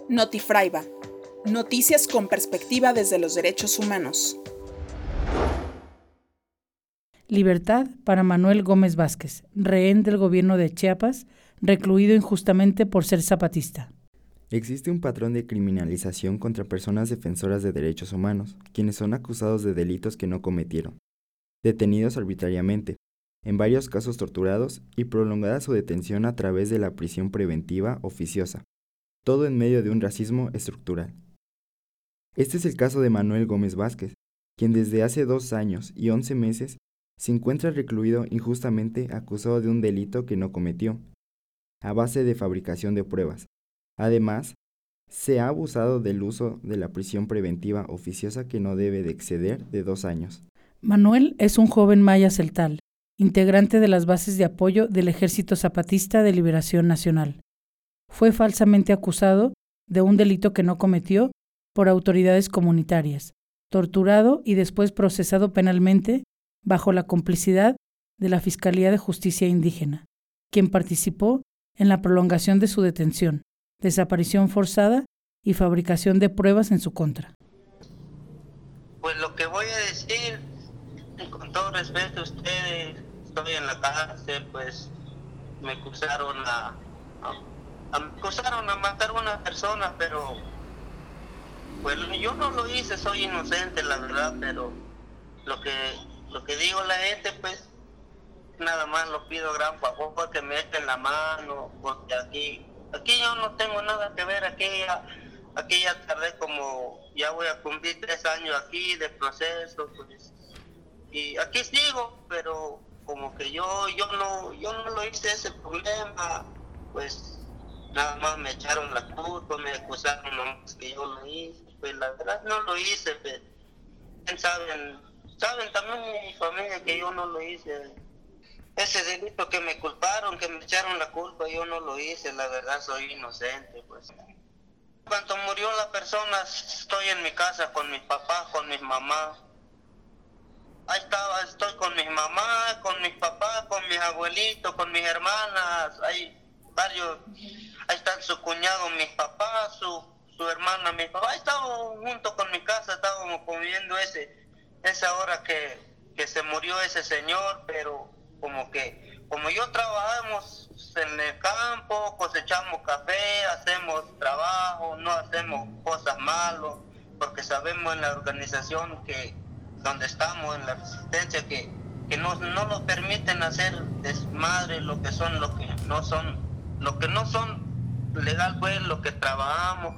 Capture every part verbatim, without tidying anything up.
Notifraiba. Noticias con perspectiva desde los derechos humanos. Libertad para Manuel Gómez Vázquez, rehén del gobierno de Chiapas, recluido injustamente por ser zapatista. Existe un patrón de criminalización contra personas defensoras de derechos humanos, quienes son acusados de delitos que no cometieron, detenidos arbitrariamente, en varios casos torturados y prolongada su detención a través de la prisión preventiva oficiosa, todo en medio de un racismo estructural. Este es el caso de Manuel Gómez Vázquez, quien desde hace dos años y once meses se encuentra recluido injustamente acusado de un delito que no cometió, a base de fabricación de pruebas. Además, se ha abusado del uso de la prisión preventiva oficiosa que no debe de exceder de dos años. Manuel es un joven maya celtal, integrante de las bases de apoyo del Ejército Zapatista de Liberación Nacional. Fue falsamente acusado de un delito que no cometió por autoridades comunitarias, torturado y después procesado penalmente bajo la complicidad de la Fiscalía de Justicia Indígena, quien participó en la prolongación de su detención, desaparición forzada y fabricación de pruebas en su contra. Pues lo que voy a decir, con todo respeto a ustedes, estoy en la cárcel, pues me acusaron a, a, a me acusaron a matar a una persona, pero pues yo no lo hice, soy inocente, la verdad, pero lo que lo que digo la gente, pues nada más lo pido gran favor que me echen la mano, porque aquí aquí yo no tengo nada que ver, aquí ya, aquí ya tardé como, ya voy a cumplir tres años aquí de proceso, pues, y aquí sigo, pero como que yo yo no yo no lo hice ese problema, pues nada más me echaron la culpa, me acusaron nomás que yo lo hice, pues la verdad no lo hice, pues, saben, saben también mi familia que yo no lo hice. Ese delito que me culparon, que me echaron la culpa, yo no lo hice, la verdad soy inocente, pues. Cuando murió la persona, estoy en mi casa con mis papás, con mis mamás. Ahí estaba, estoy con mis mamás, con mis papás, con mis abuelitos, con mis hermanas, hay varios, ahí están su cuñado, mis papás, su, su hermana, mi papá, ahí estábamos juntos con mi casa, estábamos comiendo ese, esa hora que, que se murió ese señor, pero como que, como yo trabajamos en el campo, cosechamos café, hacemos trabajo, no hacemos cosas malas, porque sabemos en la organización que donde estamos, en la resistencia, que, que no, no nos permiten hacer desmadre, lo que son, lo que no son, lo que no son legal, pues lo que trabajamos.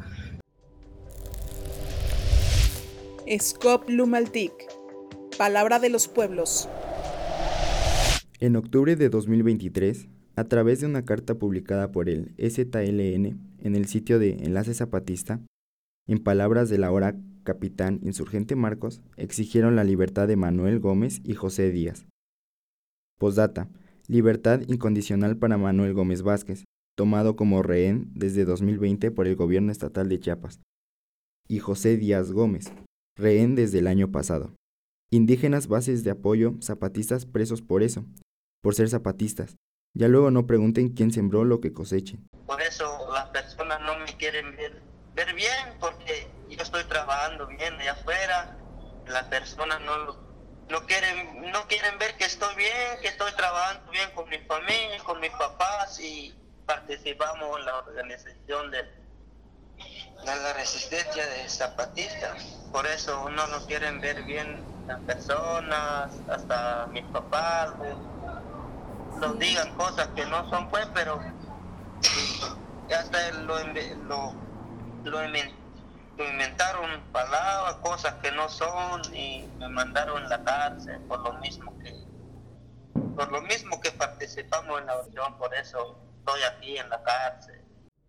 Scop Lumaltic, Palabra de los Pueblos. En octubre de dos mil veintitrés, a través de una carta publicada por el E Z L N en el sitio de Enlace Zapatista, en palabras del ahora capitán insurgente Marcos, exigieron la libertad de Manuel Gómez y José Díaz. Postdata: libertad incondicional para Manuel Gómez Vázquez, tomado como rehén desde dos mil veinte por el gobierno estatal de Chiapas, y José Díaz Gómez, rehén desde el año pasado. Indígenas bases de apoyo zapatistas presos por eso, por ser zapatistas. Ya luego no pregunten quién sembró lo que cosechen. Por eso las personas no me quieren ver, ver bien, porque yo estoy trabajando bien allá afuera. Las personas no, no, quieren, no quieren ver que estoy bien, que estoy trabajando bien con mi familia, con mis papás, y participamos en la organización de, de la resistencia de zapatistas. Por eso no nos quieren ver bien las personas, hasta mis papás, pues, nos digan cosas que no son, pues, pero y hasta lo, lo, lo, lo inventaron palabras, cosas que no son, y me mandaron a la cárcel por lo mismo que por lo mismo que participamos en la oración, por eso estoy aquí en la cárcel.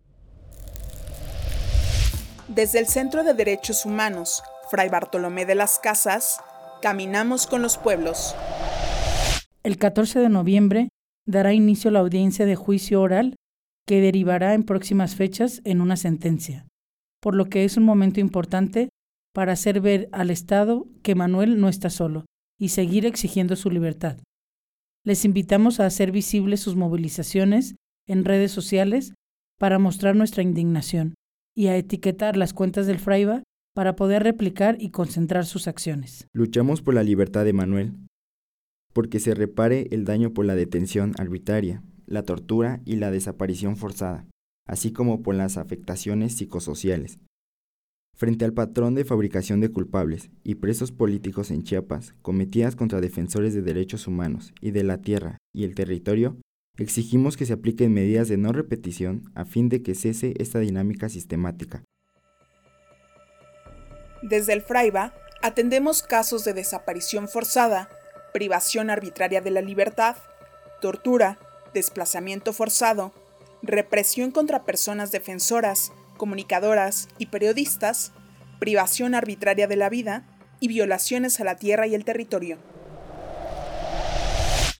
Desde el Centro de Derechos Humanos, Fray Bartolomé de las Casas, caminamos con los pueblos. El catorce de noviembre dará inicio la audiencia de juicio oral que derivará en próximas fechas en una sentencia, por lo que es un momento importante para hacer ver al Estado que Manuel no está solo y seguir exigiendo su libertad. Les invitamos a hacer visibles sus movilizaciones en redes sociales para mostrar nuestra indignación y a etiquetar las cuentas del Fraiba para poder replicar y concentrar sus acciones. Luchamos por la libertad de Manuel, porque se repare el daño por la detención arbitraria, la tortura y la desaparición forzada, así como por las afectaciones psicosociales. Frente al patrón de fabricación de culpables y presos políticos en Chiapas, cometidas contra defensores de derechos humanos y de la tierra y el territorio, exigimos que se apliquen medidas de no repetición a fin de que cese esta dinámica sistemática. Desde el Fraiba, atendemos casos de desaparición forzada, privación arbitraria de la libertad, tortura, desplazamiento forzado, represión contra personas defensoras, comunicadoras y periodistas, privación arbitraria de la vida y violaciones a la tierra y el territorio.